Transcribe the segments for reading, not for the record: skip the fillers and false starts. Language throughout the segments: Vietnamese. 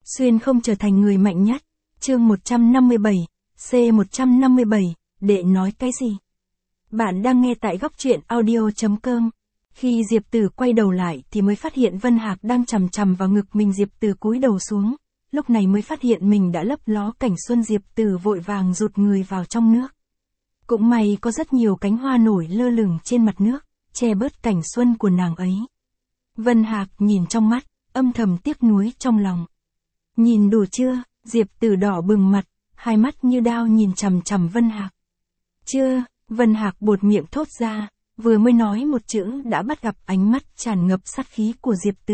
Xuyên không trở thành người mạnh nhất. Chương 157, C157, đệ nói cái gì? Bạn đang nghe tại góc truyện audio.com. Khi Diệp Tử quay đầu lại thì mới phát hiện Vân Hạc đang chằm chằm vào ngực mình. Diệp Tử cúi đầu xuống, lúc này mới phát hiện mình đã lấp ló cảnh xuân. Diệp Tử vội vàng rụt người vào trong nước. Cũng may có rất nhiều cánh hoa nổi lơ lửng trên mặt nước, che bớt cảnh xuân của nàng ấy. Vân Hạc nhìn trong mắt, âm thầm tiếc nuối trong lòng. Nhìn đủ chưa? Diệp Tử đỏ bừng mặt, hai mắt như đao nhìn chằm chằm Vân Hạc. Chưa, Vân Hạc buột miệng thốt ra, vừa mới nói một chữ đã bắt gặp ánh mắt tràn ngập sát khí của Diệp Tử.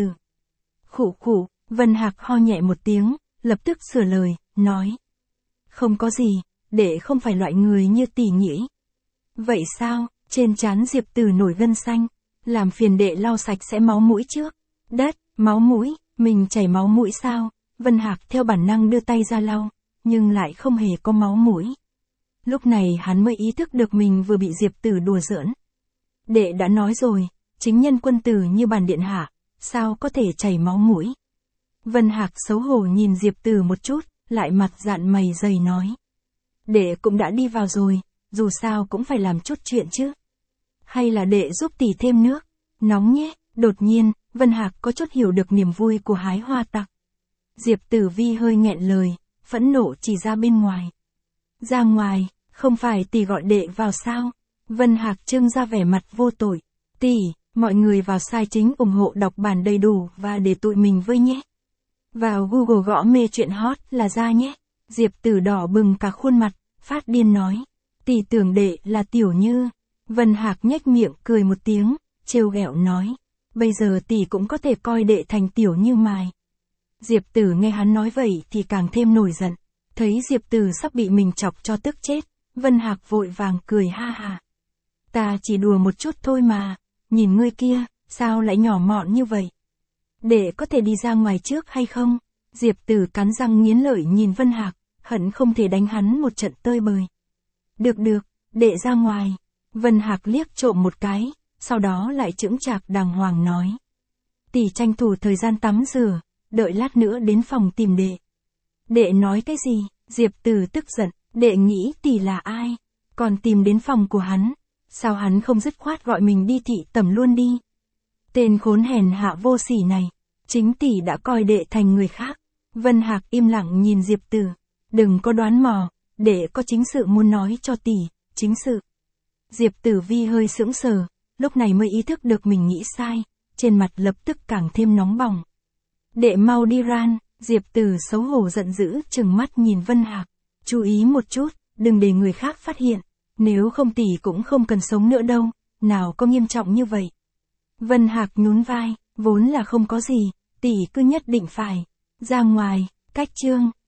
Khụ khụ, Vân Hạc ho nhẹ một tiếng, lập tức sửa lời, nói. Không có gì, đệ không phải loại người như tỷ nhỉ. Vậy sao? Trên trán Diệp Tử nổi gân xanh, làm phiền đệ lau sạch sẽ máu mũi trước. Đất, máu mũi, mình chảy máu mũi sao? Vân Hạc theo bản năng đưa tay ra lau, nhưng lại không hề có máu mũi. Lúc này hắn mới ý thức được mình vừa bị Diệp Tử đùa giỡn. Đệ đã nói rồi, chính nhân quân tử như bản điện hạ, sao có thể chảy máu mũi? Vân Hạc xấu hổ nhìn Diệp Tử một chút, lại mặt dạn mày dày nói. Đệ cũng đã đi vào rồi, dù sao cũng phải làm chút chuyện chứ. Hay là đệ giúp tỷ thêm nước? Nóng nhé. Đột nhiên, Vân Hạc có chút hiểu được niềm vui của hái hoa tặc. Diệp Tử Vi hơi nghẹn lời, phẫn nộ chỉ ra bên ngoài. Ra ngoài, không phải tỷ gọi đệ vào sao? Vân Hạc trưng ra vẻ mặt vô tội. Tỷ, mọi người vào sai chính ủng hộ đọc bản đầy đủ và để tụi mình với nhé. Vào Google gõ mê chuyện hot là ra nhé. Diệp Tử đỏ bừng cả khuôn mặt, phát điên nói. Tỷ tưởng đệ là Tiểu Như. Vân Hạc nhếch miệng cười một tiếng, trêu ghẹo nói. Bây giờ tỷ cũng có thể coi đệ thành Tiểu Như mài. Diệp Tử nghe hắn nói vậy thì càng thêm nổi giận. Thấy Diệp Tử sắp bị mình chọc cho tức chết, Vân Hạc vội vàng cười ha ha. Ta chỉ đùa một chút thôi mà, nhìn ngươi kia, sao lại nhỏ mọn như vậy? Đệ có thể đi ra ngoài trước hay không? Diệp Tử cắn răng nghiến lợi nhìn Vân Hạc, hận không thể đánh hắn một trận tơi bời. Được được, đệ ra ngoài. Vân Hạc liếc trộm một cái, sau đó lại chững chạc đàng hoàng nói. Tỷ tranh thủ thời gian tắm rửa, đợi lát nữa đến phòng tìm đệ. Đệ nói cái gì? Diệp Tử tức giận, đệ nghĩ tỷ là ai? Còn tìm đến phòng của hắn, sao hắn không dứt khoát gọi mình đi thị tẩm luôn đi? Tên khốn hèn hạ vô sỉ này, chính tỷ đã coi đệ thành người khác. Vân Hạc im lặng nhìn Diệp Tử, đừng có đoán mò, đệ có chính sự muốn nói cho tỷ, chính sự. Diệp Tử Vi hơi sững sờ, lúc này mới ý thức được mình nghĩ sai, trên mặt lập tức càng thêm nóng bỏng. Đệ mau đi ran. Diệp Tử xấu hổ giận dữ trừng mắt nhìn Vân Hạc. Chú ý một chút, đừng để người khác phát hiện. Nếu không tỷ cũng không cần sống nữa đâu, nào có nghiêm trọng như vậy. Vân Hạc nhún vai, vốn là không có gì, tỷ cứ nhất định phải ra ngoài. Cách chương